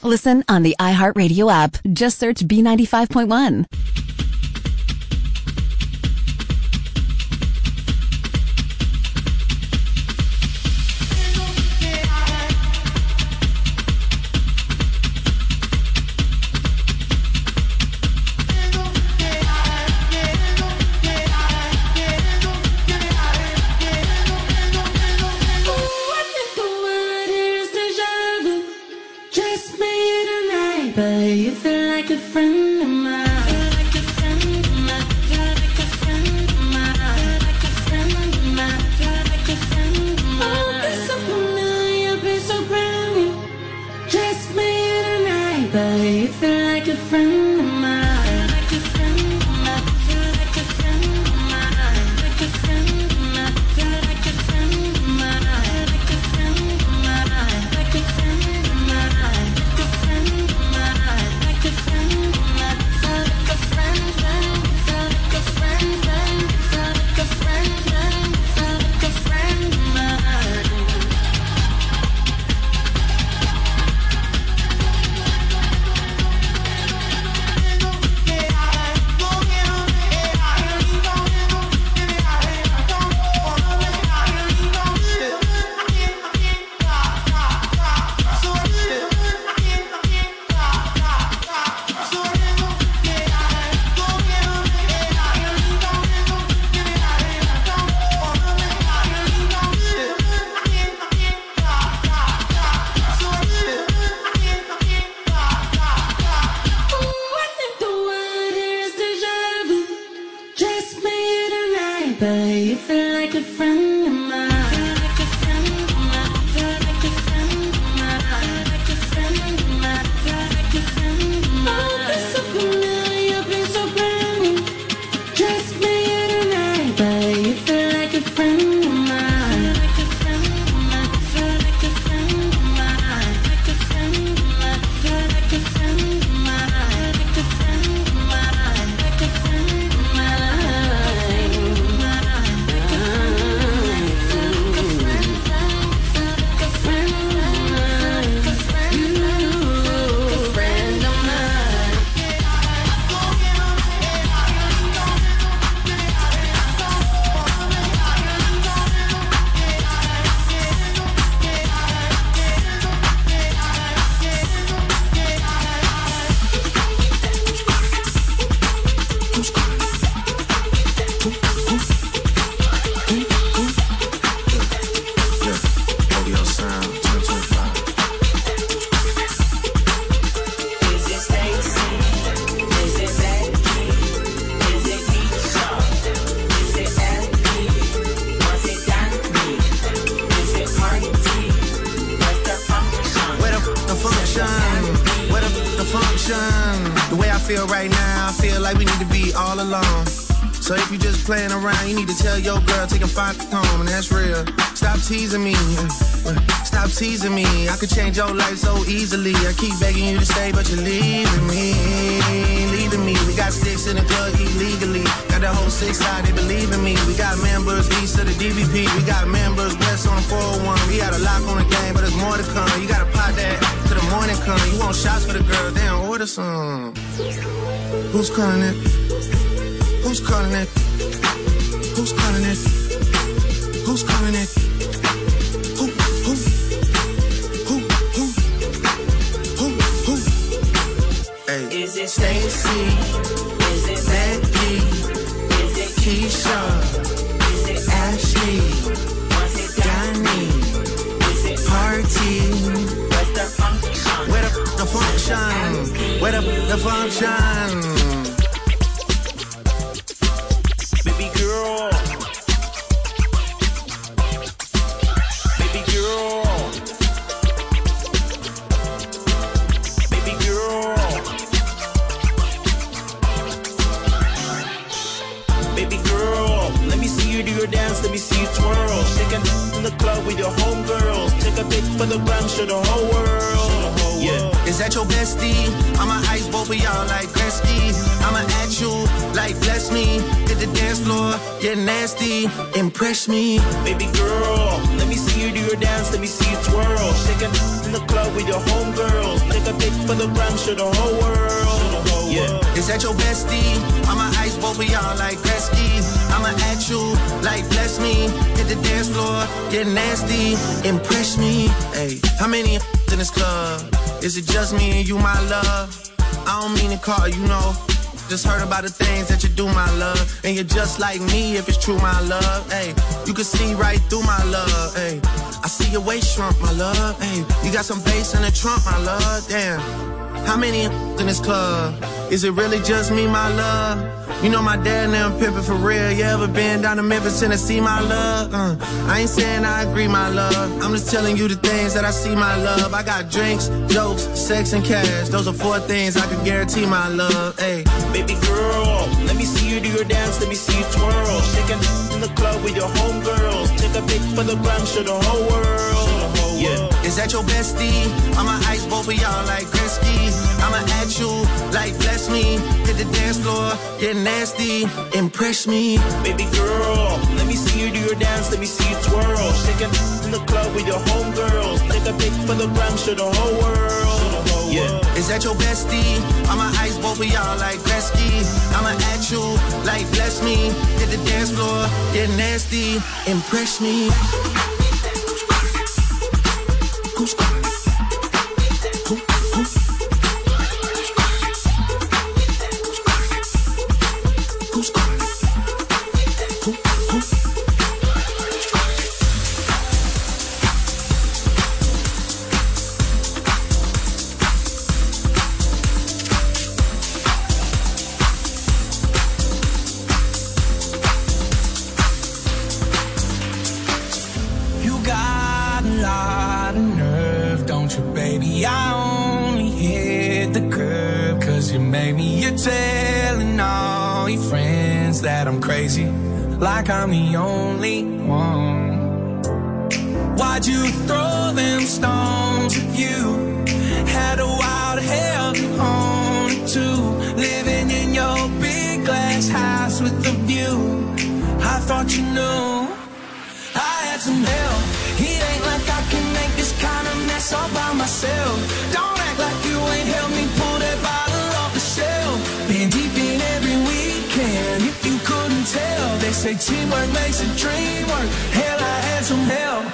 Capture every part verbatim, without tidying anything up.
Listen on the iHeartRadio app. Just search B ninety-five point one. But you feel like a friend of mine. Feel like a friend of mine. Feel like a friend of mine. Feel like a friend of mine. Feel like a friend of mine. Oh, be so familiar, be so brand new. Just me tonight, but you feel like a friend of mine. Feel like a friend of mine. Feel like a friend of mine. Like a friend of mine. Feel like a friend of mine. Like a friend of mine. Like a friend of mine. Like a friend of mine. Like a friend, feel like a friend, friend, feel like a friend, friend, feel like a friend, friend, feel like a friend of mine. But you feel like a friend of mine. Feel like a friend of mine. Feel like a friend of mine. Feel like a friend of mine. Feel like a friend of mine. Oh, be so familiar, be so brand new. Just me tonight, but you feel like a friend of mine. Feel like a friend of mine. Feel like a friend of mine. Like a friend of mine. Feel like a friend of mine. Like a friend of mine. Like a friend of mine. So if you just playing around, you need to tell your girl, take a five home, and that's real. Stop teasing me, stop teasing me. I could change your life so easily. I keep begging you to stay, but you're leaving me, leaving me. We got sticks in the club illegally. Got the whole six side, they believe in me. We got members east of the D V P. We got members west on the four oh one. We got a lock on the game, but there's more to come. You gotta pot that till the morning come. You want shots for the girl, then order some. Who's calling it? Who's calling it? Who's calling it? Who's calling it? Who, who, who, who, who, who? Hey. Is it Stacy? Is it Becky? Is it Keisha? Is it Ashley? Was it Donnie? Is it Party? Where's the function? Where the, the function? Where the, the function? Is that your bestie? I'ma ice both of y'all like Gretzky. I'ma at you like bless me. Hit the dance floor, get nasty, impress me. Baby girl, let me see you do your dance, let me see you twirl. Shake it in the club with your homegirls. Take a pic for the gram, show the whole world. Yeah. Is that your bestie? I'ma ice both of y'all like Gretzky. I'ma at you like bless me. Hit the dance floor, get nasty, impress me. Hey, how many in this club? Is it just me and you, my love? I don't mean to call you, know. Just heard about the things that you do, my love. And you're just like me if it's true, my love. Hey, you can see right through my love. Hey, I see your waist shrunk, my love. Hey, you got some bass in the trunk, my love. Damn. How many in this club? Is it really just me, my love? You know my dad and them pimpin' for real. You ever been down to Memphis, Tennessee, my love? Uh, I ain't saying I agree, my love. I'm just telling you the things that I see, my love. I got drinks, jokes, sex, and cash. Those are four things I can guarantee, my love. Hey, baby girl, let me see you do your dance, let me see you twirl. Shake it in the club with your homegirls. Take a pic for the gram, show the whole world. Yeah. Is that your bestie? I'ma ice both of y'all like Gretzky. I'ma at you like bless me. Hit the dance floor, get nasty, impress me. Baby girl, let me see you do your dance, let me see you twirl. Shake it in the club with your homegirls. Take a pic for the gram, show the whole world. Yeah. Is that your bestie? I'ma ice both of y'all like Gretzky. I'ma at you like bless me. Hit the dance floor, get nasty, impress me. Who's calling? Who? Who? Who's calling? Who? Who? You got a lot of nerve, don't you, baby? I only hit the curb 'cause you made me. You're telling all your friends that I'm crazy, like I'm the only one. Why'd you throw them stones if you had a wild hell to own it to? Living in your big glass house with a view, I thought you knew I had some help. It ain't like I can make this kind of mess all by myself. Don't act like you ain't helped me pull that bottle off the shelf. Been deep in every weekend, if you couldn't tell. They say teamwork makes a dream work. Hell, I had some help.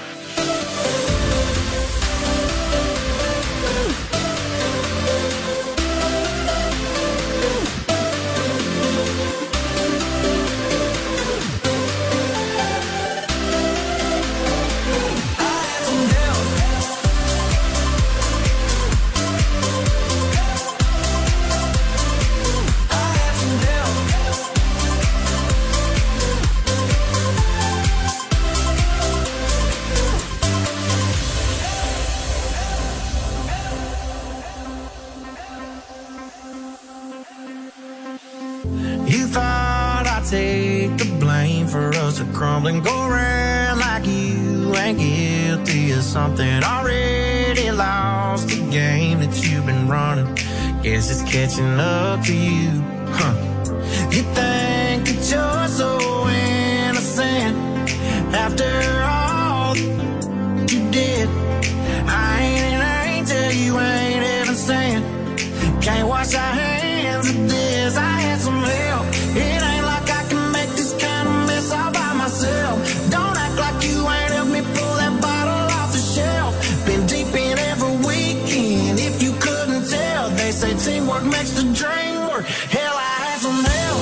You thought I'd take the blame for us to crumble and go around like you ain't guilty of something. Already lost the game that you've been running. Guess it's catching up to you, huh? You think that you're so innocent after all you did. I ain't an angel, you ain't even saying. Can't wash our hands of this. I had some help. It ain't like I can make this kind of mess all by myself. Don't act like you ain't helped me pull that bottle off the shelf. Been deep in every weekend, if you couldn't tell. They say teamwork makes the dream work. Hell, I had some help.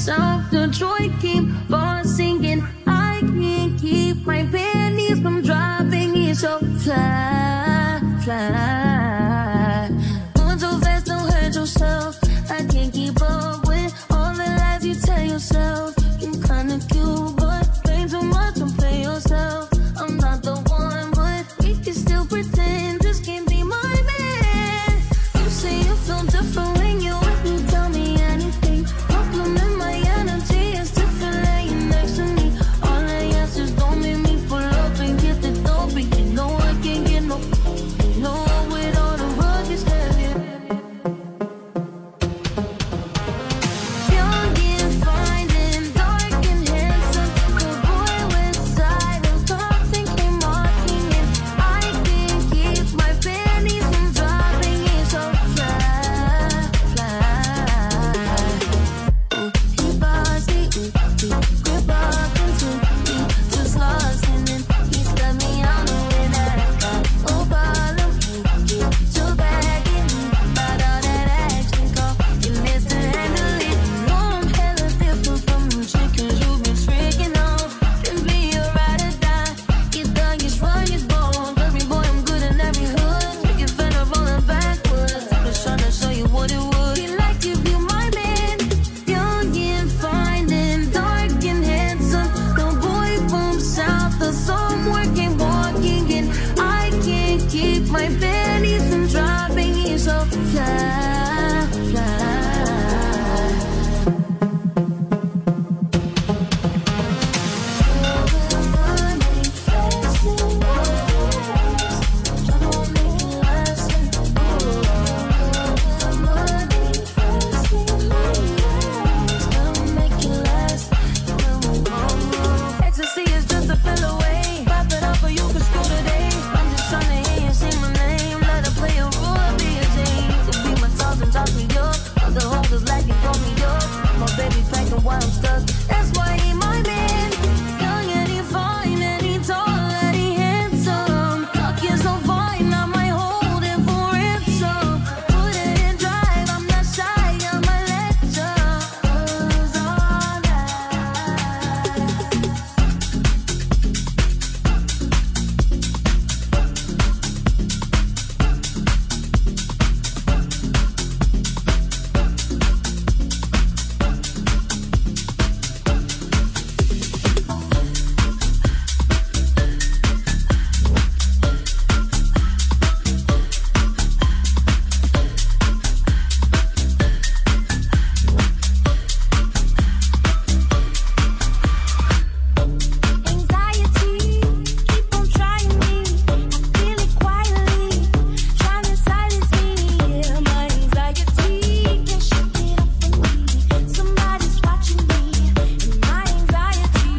self-control, keep on singing. I can't keep my panties from dropping. It's so fly, fly. Going so fast, don't hurt yourself. I can't keep up with all the lies you tell yourself. You're kinda cute, but play too much, don't play yourself. I'm not the one, but we can still pretend this can't be my man. You say you feel different when you're with me, tell me anything. Compliment my energy, it's different laying next to me. All I ask is don't make me pull up and get the dope. But you know I can't get no, you know with all the rugged heavy. Young and fine and dark and handsome, the boy with silent thoughts and came walking in. I can't keep my panties from dropping. It's so fly, fly. Ooh, he bossy, ooh, he grip up into me, just lost in it. He stepped me out with that got no problem. He get too back in me, but all that action go, you mishandle it. You know I'm hella different from them chickens you've been tricking off. Can be a ride or die, get done, get strong, get bold. Every boy I'm good in every hood, make it better rolling backwards. Just trying to show you what it would be like if you my man. Young and fine and dark and handsome, the boy from south, the somewhere came walking in. I can't keep my panties from dropping. He's so fly, fly. Ecstasy is just a fill away. Pop it up or you can screw today. I'm just trying to hear you say my name. Let her play a role, be a Jane. To be my toss and toss me up. Other holders like you throw me up. My baby packing while I'm stuck. That's why he my man. Young and he fine and he tall and he handsome. Talking so fine, I might hold him for ransom. Put it in drive, I'm not shy, I'm a lecture. Cause all that. Anxiety, keep on trying me. I feel it quietly, trying to silence me. Yeah, my anxiety can't shake it off from me. Somebody's watching me, and my anxiety.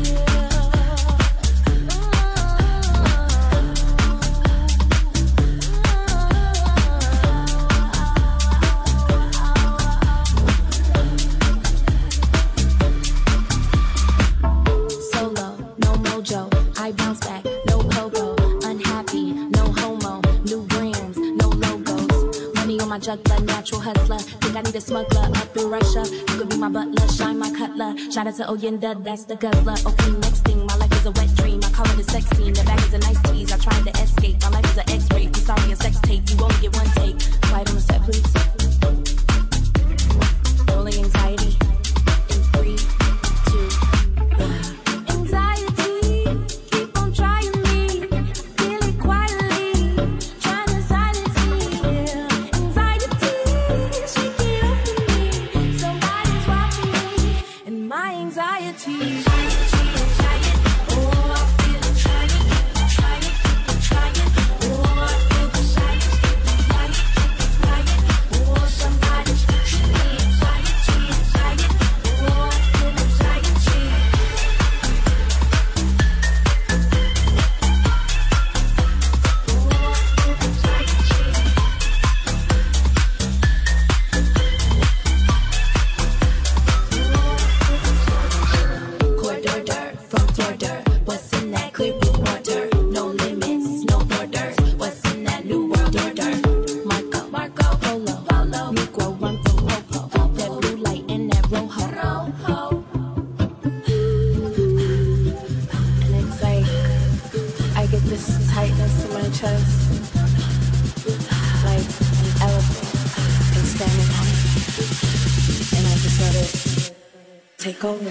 Solo, no mojo. I bounce back, no pogo. Unhappy, no homo. New brands, no logos. Money on my juggler, natural hustler. Think I need a smuggler up in Russia. You could be my butler, shine my cutler. Shout out to Oyenda, that's the guzzler. Okay, next thing, my life is a wet dream. I call it a sex scene. The bag is a nice tease. I tried to escape. My life is an X-ray. I'm sorry, a sex tape. You only get one take. Quiet on the set, please. Rolling anxiety. In three, two, one. Anxiety, keep on trying me. Feel it quietly, trying to silence me. Yeah. Anxiety, shake it off from me. Somebody's watching me, and my anxiety. Anxiety, anxiety. Oh, I feel it trying, trying, trying. Oh, I feel the silence, lying, lying. Oh, somebody's watching me. Anxiety, anxiety. lightness in my chest, like an elephant and standing on it, and I just let it take over.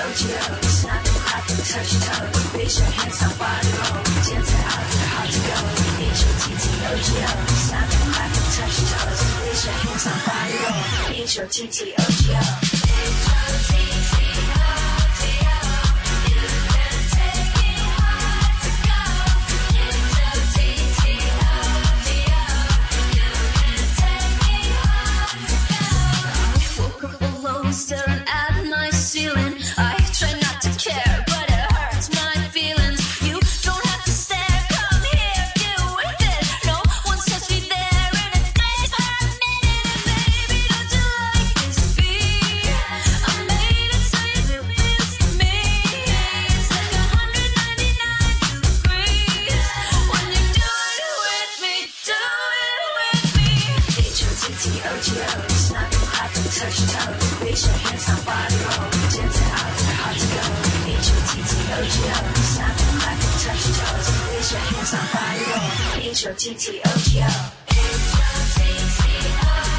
G O. Snap and clap and touch toes. Raise your hands up, body roll. Dance it out, you're hard to go. H O T T O G O. Snap and clap and touch toes. Raise your hands up, body roll. H O T T O G O. H O T T O G O. You can take me hard to go. H O T T O G O. You can take me hard to go. I woke up alone, staring at my ceiling. I try not to care, but it hurts my feelings. You don't have to stare, come here, do with it. No one's touched me there in a day for a minute. And baby, don't you like this beat? I made it so you feel this to me. It's like one hundred ninety-nine degrees when you do it with me, do it with me. H O T T O G O, snap and clap and touch toes. Raise your hands on body roll. Dance it out, you're hard to go. H O T T O G O, snap and clap and touch toes. Raise your hands on body roll. H O T T O G O. H O T T O G O.